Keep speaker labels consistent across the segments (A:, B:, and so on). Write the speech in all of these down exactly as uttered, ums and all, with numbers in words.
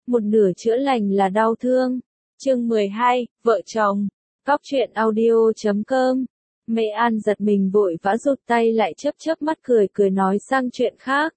A: một nửa chữa lành là đau thương. Chương mười hai, vợ chồng. Góc truyện audio chấm com. Mẹ An giật mình vội vã rụt tay lại, chớp chớp mắt cười cười nói sang chuyện khác.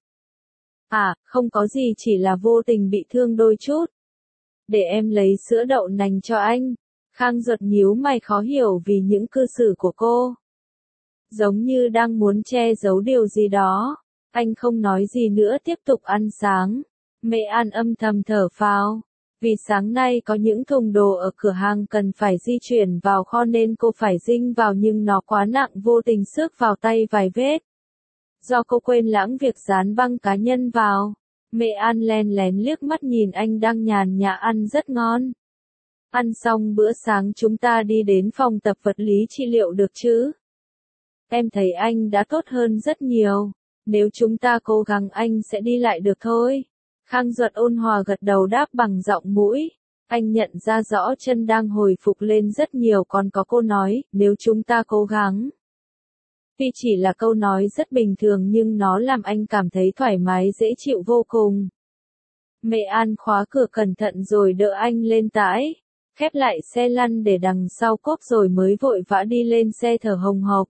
A: À, không có gì, chỉ là vô tình bị thương đôi chút. Để em lấy sữa đậu nành cho anh. Khang Duật nhíu mày khó hiểu vì những cư xử của cô. Giống như đang muốn che giấu điều gì đó. Anh không nói gì nữa, tiếp tục ăn sáng. Mẹ An âm thầm thở phào. Vì sáng nay có những thùng đồ ở cửa hàng cần phải di chuyển vào kho nên cô phải dinh vào, nhưng nó quá nặng, vô tình xước vào tay vài vết. Do cô quên lãng việc dán băng cá nhân vào. Mẹ An len lén liếc mắt nhìn anh đang nhàn nhã ăn rất ngon. Ăn xong bữa sáng chúng ta đi đến phòng tập vật lý trị liệu được chứ? Em thấy anh đã tốt hơn rất nhiều. Nếu chúng ta cố gắng anh sẽ đi lại được thôi. Khang Duật ôn hòa gật đầu đáp bằng giọng mũi. Anh nhận ra rõ chân đang hồi phục lên rất nhiều, còn có cô nói, nếu chúng ta cố gắng. Tuy chỉ là câu nói rất bình thường nhưng nó làm anh cảm thấy thoải mái dễ chịu vô cùng. Mẹ An khóa cửa cẩn thận rồi đỡ anh lên tải, khép lại xe lăn để đằng sau cốp rồi mới vội vã đi lên xe thở hồng hộc.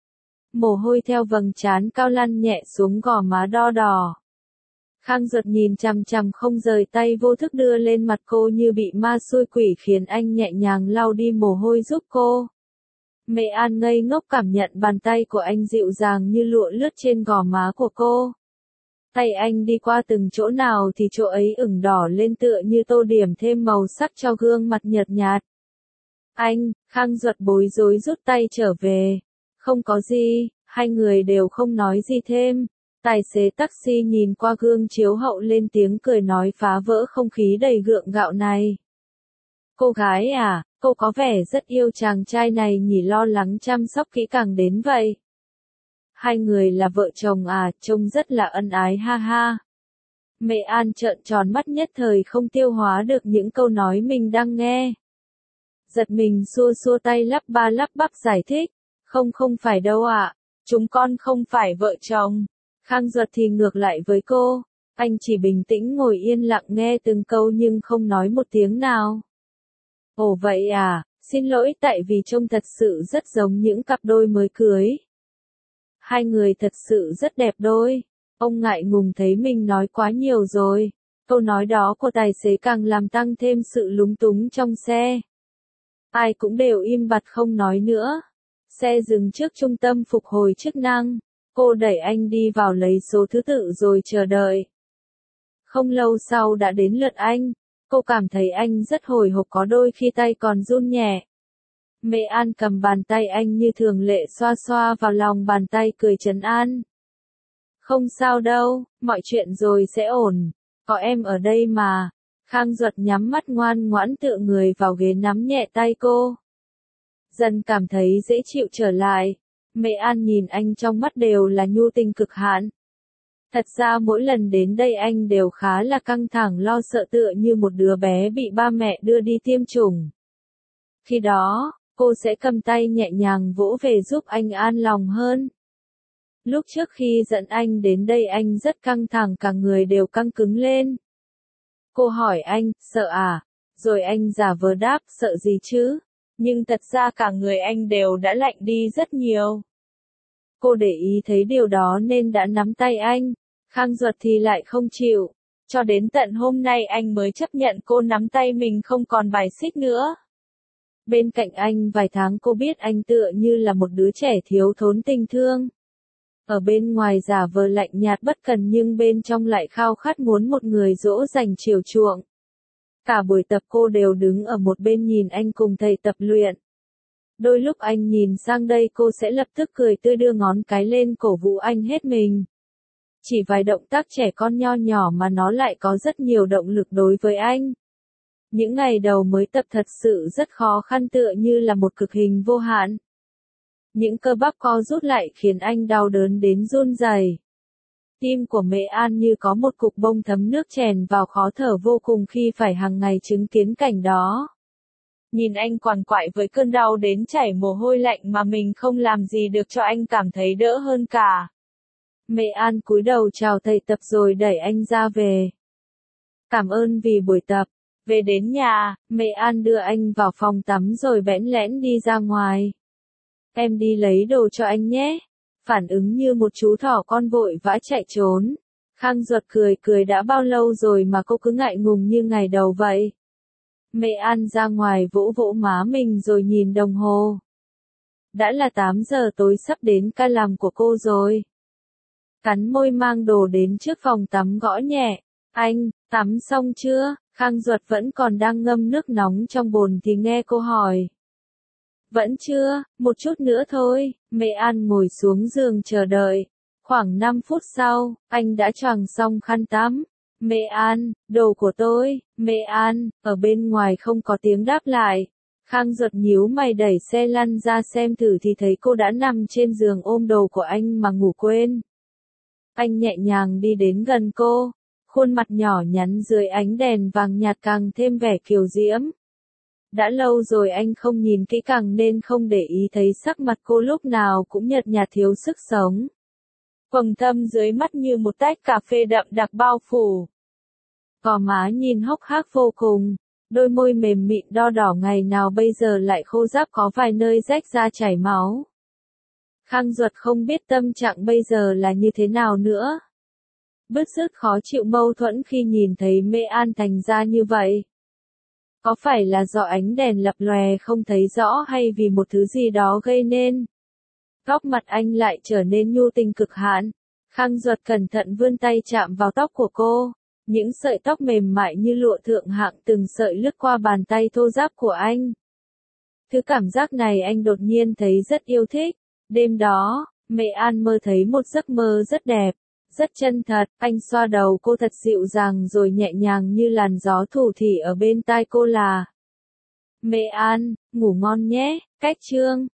A: Mồ hôi theo vầng trán cao lăn nhẹ xuống gò má đo đỏ. Khang Duật nhìn chằm chằm không rời tay, vô thức đưa lên mặt cô như bị ma xui quỷ, khiến anh nhẹ nhàng lau đi mồ hôi giúp cô. Mẹ An ngây ngốc cảm nhận bàn tay của anh dịu dàng như lụa lướt trên gò má của cô. Tay anh đi qua từng chỗ nào thì chỗ ấy ửng đỏ lên, tựa như tô điểm thêm màu sắc cho gương mặt nhợt nhạt. Anh, Khang Duật bối rối rút tay trở về. Không có gì, hai người đều không nói gì thêm. Tài xế taxi nhìn qua gương chiếu hậu lên tiếng cười nói phá vỡ không khí đầy gượng gạo này. Cô gái à, cô có vẻ rất yêu chàng trai này nhỉ, lo lắng chăm sóc kỹ càng đến vậy. Hai người là vợ chồng à, trông rất là ân ái ha ha. Mẹ An trợn tròn mắt, nhất thời không tiêu hóa được những câu nói mình đang nghe. Giật mình xua xua tay, lắp ba lắp bắp giải thích. Không không phải đâu ạ, chúng con không phải vợ chồng. Khang Duật thì ngược lại với cô, anh chỉ bình tĩnh ngồi yên lặng nghe từng câu nhưng không nói một tiếng nào. Ồ vậy à, xin lỗi, tại vì trông thật sự rất giống những cặp đôi mới cưới. Hai người thật sự rất đẹp đôi. Ông ngại ngùng thấy mình nói quá nhiều rồi. Câu nói đó của tài xế càng làm tăng thêm sự lúng túng trong xe. Ai cũng đều im bặt không nói nữa. Xe dừng trước trung tâm phục hồi chức năng. Cô đẩy anh đi vào lấy số thứ tự rồi chờ đợi. Không lâu sau đã đến lượt anh. Cô cảm thấy anh rất hồi hộp, có đôi khi tay còn run nhẹ. Mẹ An cầm bàn tay anh như thường lệ, xoa xoa vào lòng bàn tay cười trấn an. Không sao đâu, mọi chuyện rồi sẽ ổn. Có em ở đây mà. Khang Duật nhắm mắt ngoan ngoãn tựa người vào ghế, nắm nhẹ tay cô. Dần cảm thấy dễ chịu trở lại. Mẹ An nhìn anh trong mắt đều là nhu tình cực hạn. Thật ra mỗi lần đến đây anh đều khá là căng thẳng, lo sợ, tựa như một đứa bé bị ba mẹ đưa đi tiêm chủng. Khi đó, cô sẽ cầm tay nhẹ nhàng vỗ về giúp anh an lòng hơn. Lúc trước khi dẫn anh đến đây anh rất căng thẳng, cả người đều căng cứng lên. Cô hỏi anh, sợ à? Rồi anh giả vờ đáp, sợ gì chứ? Nhưng thật ra cả người anh đều đã lạnh đi rất nhiều. Cô để ý thấy điều đó nên đã nắm tay anh. Khang Duật thì lại không chịu. Cho đến tận hôm nay anh mới chấp nhận cô nắm tay mình, không còn bài xích nữa. Bên cạnh anh vài tháng cô biết anh tựa như là một đứa trẻ thiếu thốn tình thương. Ở bên ngoài giả vờ lạnh nhạt bất cần nhưng bên trong lại khao khát muốn một người dỗ dành chiều chuộng. Cả buổi tập cô đều đứng ở một bên nhìn anh cùng thầy tập luyện. Đôi lúc anh nhìn sang đây cô sẽ lập tức cười tươi, đưa ngón cái lên cổ vũ anh hết mình. Chỉ vài động tác trẻ con nho nhỏ mà nó lại có rất nhiều động lực đối với anh. Những ngày đầu mới tập thật sự rất khó khăn, tựa như là một cực hình vô hạn. Những cơ bắp co rút lại khiến anh đau đớn đến run rẩy. Tim của mẹ An như có một cục bông thấm nước chèn vào, khó thở vô cùng khi phải hàng ngày chứng kiến cảnh đó. Nhìn anh quằn quại với cơn đau đến chảy mồ hôi lạnh mà mình không làm gì được cho anh cảm thấy đỡ hơn cả. Mẹ An cúi đầu chào thầy tập rồi đẩy anh ra về. Cảm ơn vì buổi tập. Về đến nhà, Mẹ An đưa anh vào phòng tắm rồi bẽn lẽn đi ra ngoài. Em đi lấy đồ cho anh nhé. Phản ứng như một chú thỏ con vội vã chạy trốn. Khang Duật cười cười đã bao lâu rồi mà cô cứ ngại ngùng như ngày đầu vậy. Mẹ An ra ngoài vỗ vỗ má mình rồi nhìn đồng hồ. Đã là tám giờ tối sắp đến ca làm của cô rồi. Cắn môi mang đồ đến trước phòng tắm gõ nhẹ. Anh, tắm xong chưa? Khang Duật vẫn còn đang ngâm nước nóng trong bồn thì nghe cô hỏi. Vẫn chưa, một chút nữa thôi. Mẹ An ngồi xuống giường chờ đợi. Khoảng năm phút sau, anh đã choàng xong khăn tắm. Mẹ An, đồ của tôi. Mẹ An, ở bên ngoài không có tiếng đáp lại. Khang Duật nhíu mày đẩy xe lăn ra xem thử thì thấy cô đã nằm trên giường ôm đồ của anh mà ngủ quên. Anh nhẹ nhàng đi đến gần cô. Khuôn mặt nhỏ nhắn dưới ánh đèn vàng nhạt càng thêm vẻ kiều diễm. Đã lâu rồi anh không nhìn kỹ càng nên không để ý thấy sắc mặt cô lúc nào cũng nhợt nhạt thiếu sức sống. Quầng thâm dưới mắt như một tách cà phê đậm đặc bao phủ. Gò má nhìn hốc hác vô cùng, đôi môi mềm mịn đo đỏ ngày nào bây giờ lại khô ráp có vài nơi rách ra chảy máu. Khang Duật không biết tâm trạng bây giờ là như thế nào nữa. Bứt rứt khó chịu mâu thuẫn khi nhìn thấy Mẹ An thành ra như vậy. Có phải là do ánh đèn lập lòe không thấy rõ hay vì một thứ gì đó gây nên? Góc mặt anh lại trở nên nhu tình cực hạn. Khang Duật cẩn thận vươn tay chạm vào tóc của cô. Những sợi tóc mềm mại như lụa thượng hạng từng sợi lướt qua bàn tay thô ráp của anh. Thứ cảm giác này anh đột nhiên thấy rất yêu thích. Đêm đó, Mẹ An mơ thấy một giấc mơ rất đẹp, rất chân thật. Anh xoa đầu cô thật dịu dàng rồi nhẹ nhàng như làn gió thủ thỉ ở bên tai cô là: Mẹ An, ngủ ngon nhé. Cách chương